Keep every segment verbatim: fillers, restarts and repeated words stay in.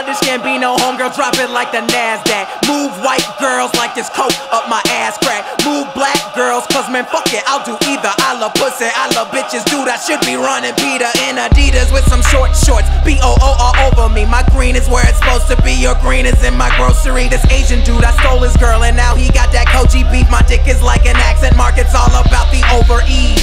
Childish Gambino, homegirl, drop it like the NASDAQ. Move white girls like this coke up my ass crack. Move black girls, cause man, fuck it, I'll do either. I love pussy, I love bitches, dude, I should be running Peter in Adidas with some short shorts. B O O all over me, my green is where it's supposed to be. Your green is in my grocery. This Asian dude, I stole his girl and now he got that Koji beef. My dick is like an accent mark, it's all about the over-E.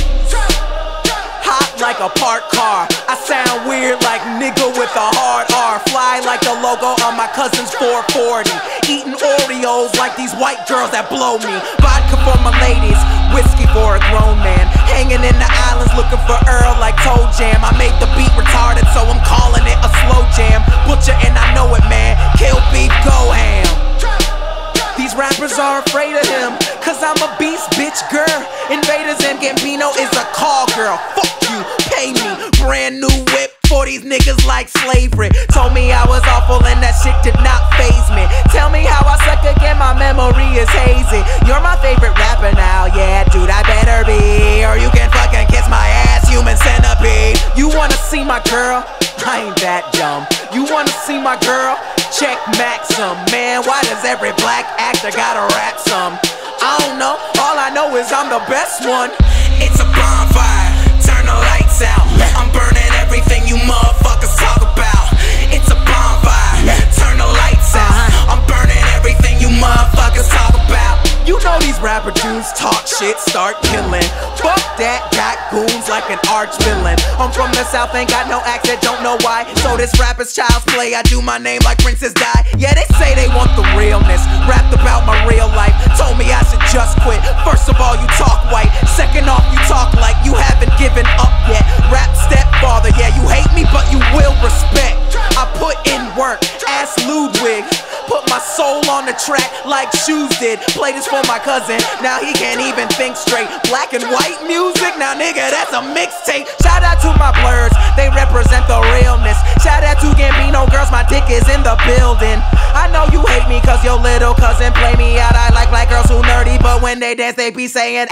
Hot like a parked car, I sound weird like nigga with a hard R. Fly like the logo on my cousin's four forty. Eating Oreos like these white girls that blow me. Vodka for my ladies, whiskey for a grown man. Hanging in the islands looking for Earl like Toe Jam. I made the beat retarded so I'm calling it a slow jam. Butcher and I know it, man, kill beef, go ham. These rappers are afraid of him, cause I'm a beast, bitch, girl. Invaders and Gambino is a call girl. Fuck you, pay me. Brand new whip for these niggas like slavery. Told me I was awful and that shit did not faze me. Tell me how I suck again, my memory is hazy. You're my favorite rapper now, yeah, dude, I better be. Or you can fucking kiss my ass, human centipede. You wanna see my girl? I ain't that dumb. You wanna see my girl? Check Maxim. Man, why does every black actor gotta rap some? I don't know, all I know is I'm the best one. It's a bonfire, turn the lights out. I'm burning everything you motherfuckers talk about. It's a bonfire, turn the lights out. I'm burning everything you motherfuckers talk about. You know these rapper dudes talk shit, start killing. Fuck that, got goons like an arch villain. I'm from the south, ain't got no accent, don't know why. So this rapper's child's play, I do my name like Princess Di. Yeah, they say they want the realness, rapped about my real life. Told me I should just quit. First of all, you talk white. Second off, you talk like you haven't given up yet. Rap stepfather, yeah, you hate me, but you will respect. I put in work, ask Ludwig. Put my soul on the track like Shoes did. Play this for my cousin, now he can't even think straight. Black and white music, now nigga, that's a mixtape. Shout out to my blurs, they represent the realness. Shout out to Gambino girls, my dick is in the building. I know you hate me cause your little cousin play me out. I like black girls who nerdy, but when they dance they be saying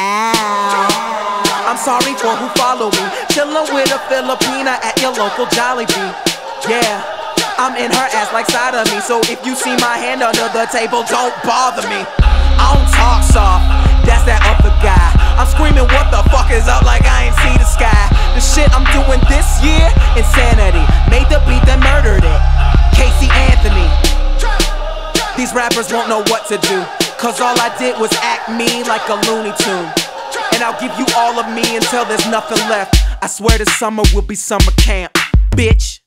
ow. I'm sorry for who follow me, chillin' with a Filipina at your local Jollibee. Yeah, I'm in her ass like side of me, so if you see my hand under the table, don't bother me. I don't talk soft, that's that other guy. I'm screaming what the fuck is up like I ain't see the sky. The shit I'm doing this year, insanity. Made the beat that murdered it, Casey Anthony. These rappers won't know what to do, cause all I did was act me like a Looney Tune. And I'll give you all of me until there's nothing left. I swear this summer will be summer camp, bitch.